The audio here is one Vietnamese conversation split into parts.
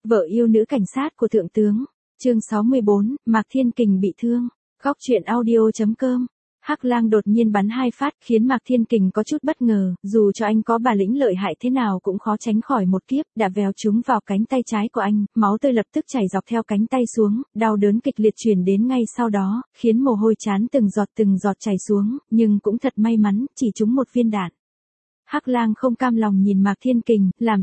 Vợ yêu nữ cảnh sát của thượng tướng. Chương 64, Mạc Thiên Kình bị thương. Góc truyện audio.com. Hắc Lang đột nhiên bắn 2 phát khiến Mạc Thiên Kình có chút bất ngờ, dù cho anh có bản lĩnh lợi hại thế nào cũng khó tránh khỏi một kiếp, đã vèo trúng vào cánh tay trái của anh, máu tươi lập tức chảy dọc theo cánh tay xuống, đau đớn kịch liệt truyền đến ngay sau đó, khiến mồ hôi trán từng giọt chảy xuống, nhưng cũng thật may mắn, chỉ trúng một viên đạn. Hắc Lang không cam lòng nhìn Mạc Thiên Kình, làm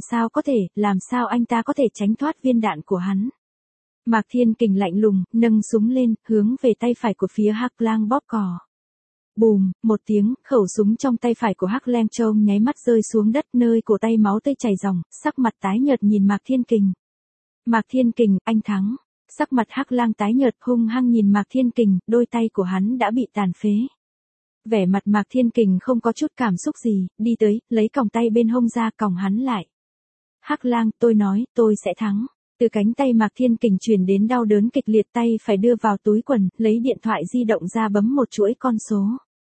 sao anh ta có thể tránh thoát viên đạn của hắn. Mạc Thiên Kình lạnh lùng, nâng súng lên, hướng về tay phải của phía Hắc Lang bóp cò. Bùm, một tiếng, khẩu súng trong tay phải của Hắc Lang Châu nháy mắt rơi xuống đất, nơi cổ tay máu tươi chảy ròng, sắc mặt tái nhợt nhìn Mạc Thiên Kình. Mạc Thiên Kình, anh thắng. Sắc mặt Hắc Lang tái nhợt hung hăng nhìn Mạc Thiên Kình, đôi tay của hắn đã bị tàn phế. Vẻ mặt Mạc Thiên Kình không có chút cảm xúc gì, đi tới, lấy còng tay bên hông ra còng hắn lại. Hắc Lang, tôi nói, tôi sẽ thắng. Từ cánh tay Mạc Thiên Kình truyền đến đau đớn kịch liệt, tay phải đưa vào túi quần, lấy điện thoại di động ra bấm một chuỗi con số.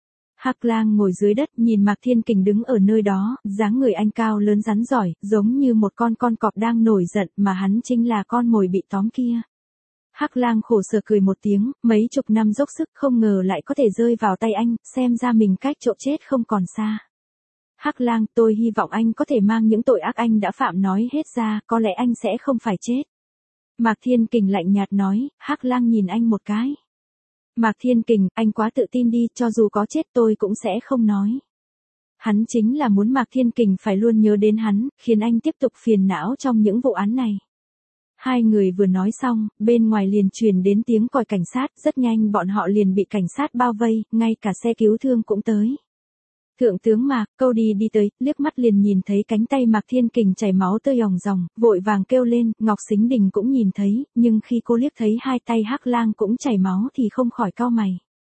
Hắc Lang ngồi dưới đất nhìn Mạc Thiên Kình đứng ở nơi đó, dáng người anh cao lớn rắn giỏi, giống như một con cọp đang nổi giận mà hắn chính là con mồi bị tóm kia. Hắc Lang khổ sở cười một tiếng, mấy chục năm dốc sức không ngờ lại có thể rơi vào tay anh, xem ra mình cách chỗ chết không còn xa. Hắc Lang, tôi hy vọng anh có thể mang những tội ác anh đã phạm nói hết ra, có lẽ anh sẽ không phải chết. Mạc Thiên Kình lạnh nhạt nói. Hắc Lang nhìn anh một cái. Mạc Thiên Kình, anh quá tự tin đi, cho dù có chết tôi cũng sẽ không nói. Hắn chính là muốn Mạc Thiên Kình phải luôn nhớ đến hắn, khiến anh tiếp tục phiền não trong những vụ án này. Hai người vừa nói xong, bên ngoài liền truyền đến tiếng còi cảnh sát, rất nhanh bọn họ liền bị cảnh sát bao vây, ngay cả xe cứu thương cũng tới. Thượng tướng Mạc, Cody đi tới, liếc mắt liền nhìn thấy cánh tay Mạc Thiên Kình chảy máu tươi ròng ròng, vội vàng kêu lên, Ngọc Sính Đình cũng nhìn thấy, nhưng khi cô liếc thấy hai tay Hắc Lang cũng chảy máu thì không khỏi cau mày.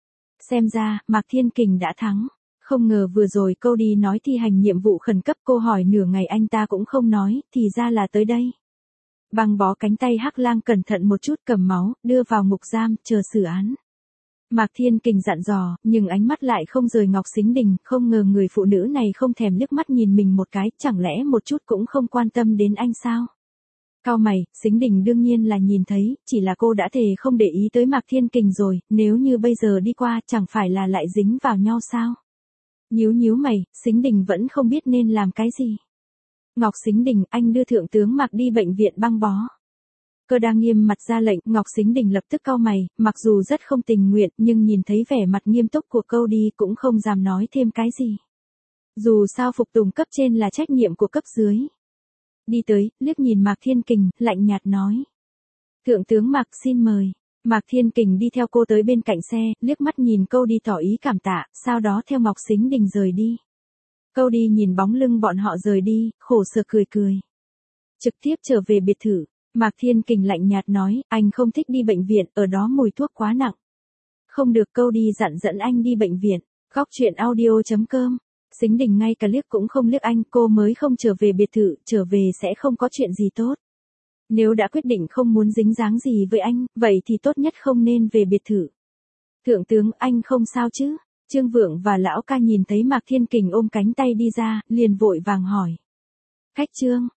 Xem ra, Mạc Thiên Kình đã thắng. Không ngờ vừa rồi Cody nói thi hành nhiệm vụ khẩn cấp, cô hỏi nửa ngày anh ta cũng không nói, thì ra là tới đây. Băng bó cánh tay Hắc Lang cẩn thận một chút, cầm máu, đưa vào ngục giam, chờ xử án. Mạc Thiên Kình dặn dò, nhưng ánh mắt lại không rời Ngọc Sính Đình, không ngờ người phụ nữ này không thèm liếc mắt nhìn mình một cái, chẳng lẽ một chút cũng không quan tâm đến anh sao? Cau mày, Sính Đình đương nhiên là nhìn thấy, chỉ là cô đã thề không để ý tới Mạc Thiên Kình rồi, nếu như bây giờ đi qua chẳng phải là lại dính vào nhau sao? Nhíu mày, Sính Đình vẫn không biết nên làm cái gì. Ngọc Sính Đình, anh đưa thượng tướng Mạc đi bệnh viện băng bó. Cơ đang nghiêm mặt ra lệnh, Ngọc Sính Đình lập tức cau mày, mặc dù rất không tình nguyện, nhưng nhìn thấy vẻ mặt nghiêm túc của Cody cũng không dám nói thêm cái gì. Dù sao phục tùng cấp trên là trách nhiệm của cấp dưới. Đi tới, liếc nhìn Mạc Thiên Kình, lạnh nhạt nói. Thượng tướng Mạc xin mời. Mạc Thiên Kình đi theo cô tới bên cạnh xe, liếc mắt nhìn Cody tỏ ý cảm tạ, sau đó theo Ngọc Sính Đình rời đi. Cody nhìn bóng lưng bọn họ rời đi, khổ sở cười. Trực tiếp trở về biệt thự. Mạc Thiên Kình lạnh nhạt nói, anh không thích đi bệnh viện, ở đó mùi thuốc quá nặng. Không được, Cody dẫn anh đi bệnh viện. Góc truyện audio.com. Sính Đình ngay cả liếc cũng không liếc anh, cô mới không trở về biệt thự, trở về sẽ không có chuyện gì tốt. Nếu đã quyết định không muốn dính dáng gì với anh, vậy thì tốt nhất không nên về biệt thự. Thượng tướng, anh không sao chứ? Trương Vượng và Lão Ca nhìn thấy Mạc Thiên Kình ôm cánh tay đi ra, liền vội vàng hỏi. Khách Trương,